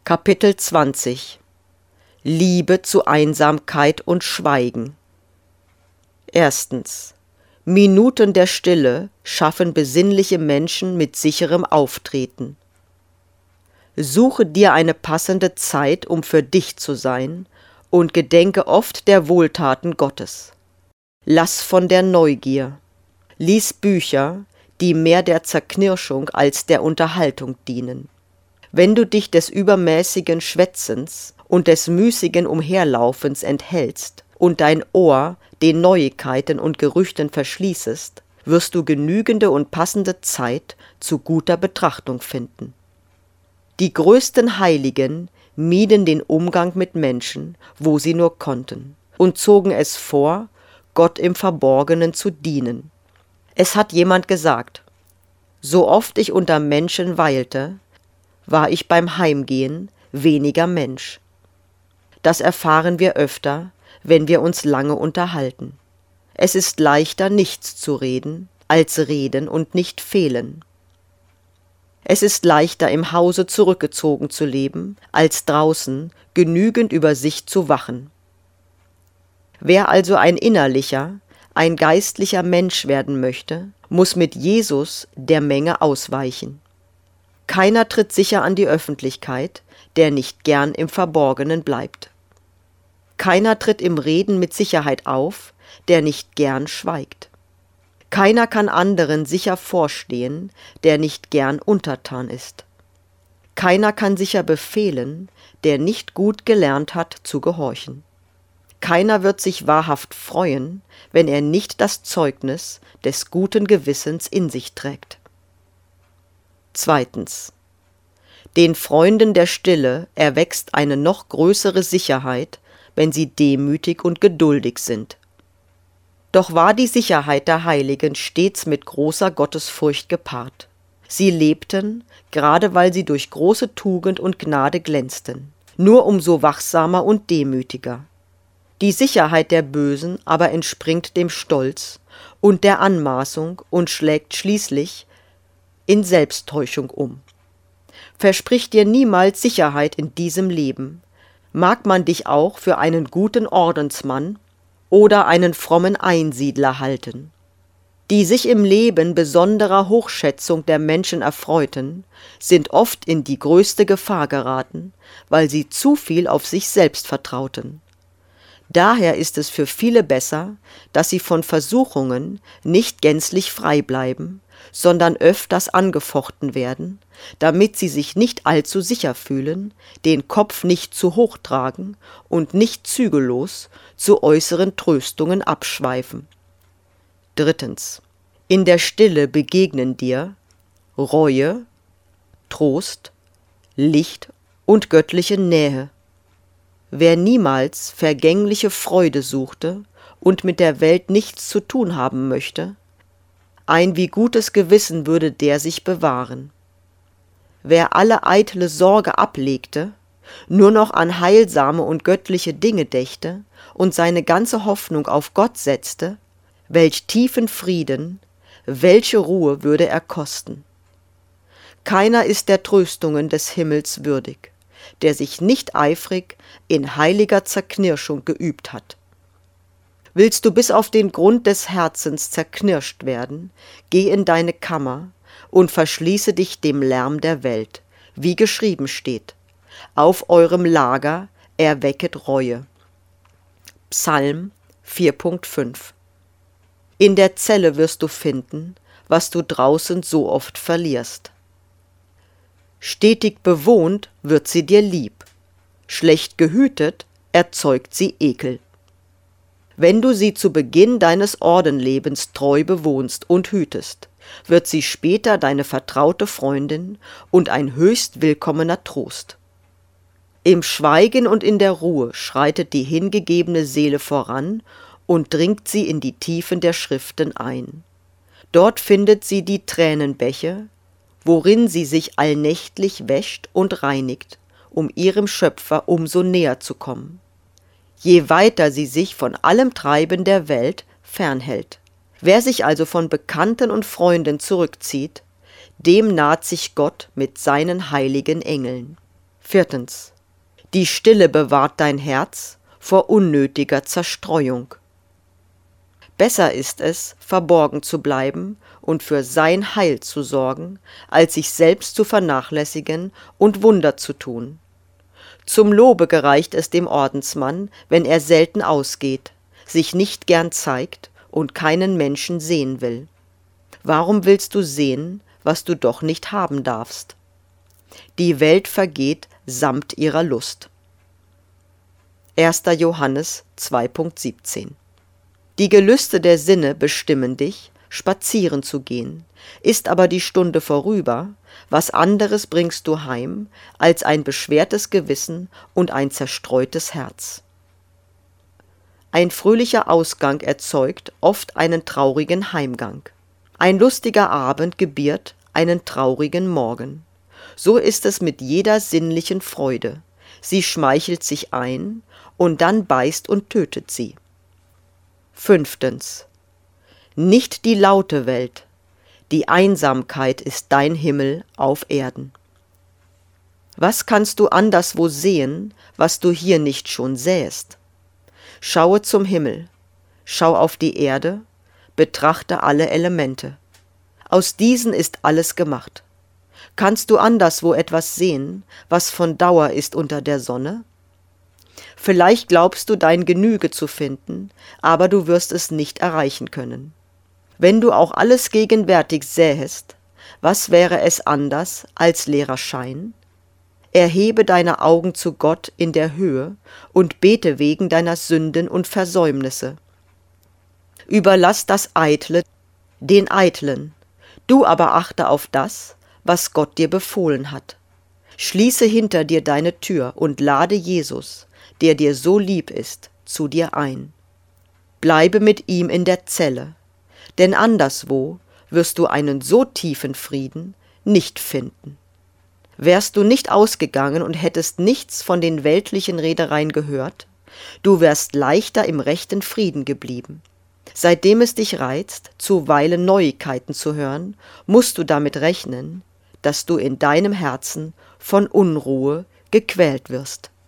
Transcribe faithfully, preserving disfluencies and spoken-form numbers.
Kapitel zwanzig. Liebe zu Einsamkeit und Schweigen. Erstens. Minuten der Stille schaffen besinnliche Menschen mit sicherem Auftreten. Suche dir eine passende Zeit, um für dich zu sein, und gedenke oft der Wohltaten Gottes. Lass von der Neugier. Lies Bücher, die mehr der Zerknirschung als der Unterhaltung dienen. Wenn du dich des übermäßigen Schwätzens und des müßigen Umherlaufens enthältst und dein Ohr den Neuigkeiten und Gerüchten verschließest, wirst du genügende und passende Zeit zu guter Betrachtung finden. Die größten Heiligen mieden den Umgang mit Menschen, wo sie nur konnten, und zogen es vor, Gott im Verborgenen zu dienen. Es hat jemand gesagt: So oft ich unter Menschen weilte, war ich beim Heimgehen weniger Mensch. Das erfahren wir öfter, wenn wir uns lange unterhalten. Es ist leichter, nichts zu reden, als reden und nicht fehlen. Es ist leichter, im Hause zurückgezogen zu leben, als draußen genügend über sich zu wachen. Wer also ein innerlicher, ein geistlicher Mensch werden möchte, muss mit Jesus der Menge ausweichen. Keiner tritt sicher an die Öffentlichkeit, der nicht gern im Verborgenen bleibt. Keiner tritt im Reden mit Sicherheit auf, der nicht gern schweigt. Keiner kann anderen sicher vorstehen, der nicht gern untertan ist. Keiner kann sicher befehlen, der nicht gut gelernt hat zu gehorchen. Keiner wird sich wahrhaft freuen, wenn er nicht das Zeugnis des guten Gewissens in sich trägt. Zweitens. Den Freunden der Stille erwächst eine noch größere Sicherheit, wenn sie demütig und geduldig sind. Doch war die Sicherheit der Heiligen stets mit großer Gottesfurcht gepaart. Sie lebten, gerade weil sie durch große Tugend und Gnade glänzten, nur umso wachsamer und demütiger. Die Sicherheit der Bösen aber entspringt dem Stolz und der Anmaßung und schlägt schließlich in Selbsttäuschung um. Versprich dir niemals Sicherheit in diesem Leben, mag man dich auch für einen guten Ordensmann oder einen frommen Einsiedler halten. Die sich im Leben besonderer Hochschätzung der Menschen erfreuten, sind oft in die größte Gefahr geraten, weil sie zu viel auf sich selbst vertrauten. Daher ist es für viele besser, dass sie von Versuchungen nicht gänzlich frei bleiben, sondern öfters angefochten werden, damit sie sich nicht allzu sicher fühlen, den Kopf nicht zu hoch tragen und nicht zügellos zu äußeren Tröstungen abschweifen. Drittens. In der Stille begegnen dir Reue, Trost, Licht und göttliche Nähe. Wer niemals vergängliche Freude suchte und mit der Welt nichts zu tun haben möchte, ein wie gutes Gewissen würde der sich bewahren. Wer alle eitle Sorge ablegte, nur noch an heilsame und göttliche Dinge dächte und seine ganze Hoffnung auf Gott setzte, welch tiefen Frieden, welche Ruhe würde er kosten. Keiner ist der Tröstungen des Himmels würdig, der sich nicht eifrig in heiliger Zerknirschung geübt hat. Willst du bis auf den Grund des Herzens zerknirscht werden, geh in deine Kammer und verschließe dich dem Lärm der Welt, wie geschrieben steht: Auf eurem Lager erwecket Reue. Psalm vier Punkt fünf. In der Zelle wirst du finden, was du draußen so oft verlierst. Stetig bewohnt wird sie dir lieb, schlecht gehütet erzeugt sie Ekel. Wenn du sie zu Beginn deines Ordenlebens treu bewohnst und hütest, wird sie später deine vertraute Freundin und ein höchst willkommener Trost. Im Schweigen und in der Ruhe schreitet die hingegebene Seele voran und dringt sie in die Tiefen der Schriften ein. Dort findet sie die Tränenbäche, worin sie sich allnächtlich wäscht und reinigt, um ihrem Schöpfer umso näher zu kommen. Je weiter sie sich von allem Treiben der Welt fernhält. Wer sich also von Bekannten und Freunden zurückzieht, dem naht sich Gott mit seinen heiligen Engeln. Viertens. Die Stille bewahrt dein Herz vor unnötiger Zerstreuung. Besser ist es, verborgen zu bleiben und für sein Heil zu sorgen, als sich selbst zu vernachlässigen und Wunder zu tun. Zum Lobe gereicht es dem Ordensmann, wenn er selten ausgeht, sich nicht gern zeigt und keinen Menschen sehen will. Warum willst du sehen, was du doch nicht haben darfst? Die Welt vergeht samt ihrer Lust. erster Johannes zwei Punkt siebzehn. Die Gelüste der Sinne bestimmen dich, spazieren zu gehen. Ist aber die Stunde vorüber, was anderes bringst du heim, als ein beschwertes Gewissen und ein zerstreutes Herz. Ein fröhlicher Ausgang erzeugt oft einen traurigen Heimgang. Ein lustiger Abend gebiert einen traurigen Morgen. So ist es mit jeder sinnlichen Freude. Sie schmeichelt sich ein und dann beißt und tötet sie. Fünftens. Nicht die laute Welt, die Einsamkeit ist dein Himmel auf Erden. Was kannst du anderswo sehen, was du hier nicht schon sähest? Schaue zum Himmel, schau auf die Erde, betrachte alle Elemente. Aus diesen ist alles gemacht. Kannst du anderswo etwas sehen, was von Dauer ist unter der Sonne? Vielleicht glaubst du dein Genüge zu finden, aber du wirst es nicht erreichen können. Wenn du auch alles gegenwärtig sähest, was wäre es anders als leerer Schein? Erhebe deine Augen zu Gott in der Höhe und bete wegen deiner Sünden und Versäumnisse. Überlass das Eitle den Eitlen, du aber achte auf das, was Gott dir befohlen hat. Schließe hinter dir deine Tür und lade Jesus, der dir so lieb ist, zu dir ein. Bleibe mit ihm in der Zelle, denn anderswo wirst du einen so tiefen Frieden nicht finden. Wärst du nicht ausgegangen und hättest nichts von den weltlichen Redereien gehört, du wärst leichter im rechten Frieden geblieben. Seitdem es dich reizt, zuweilen Neuigkeiten zu hören, musst du damit rechnen, dass du in deinem Herzen von Unruhe gequält wirst.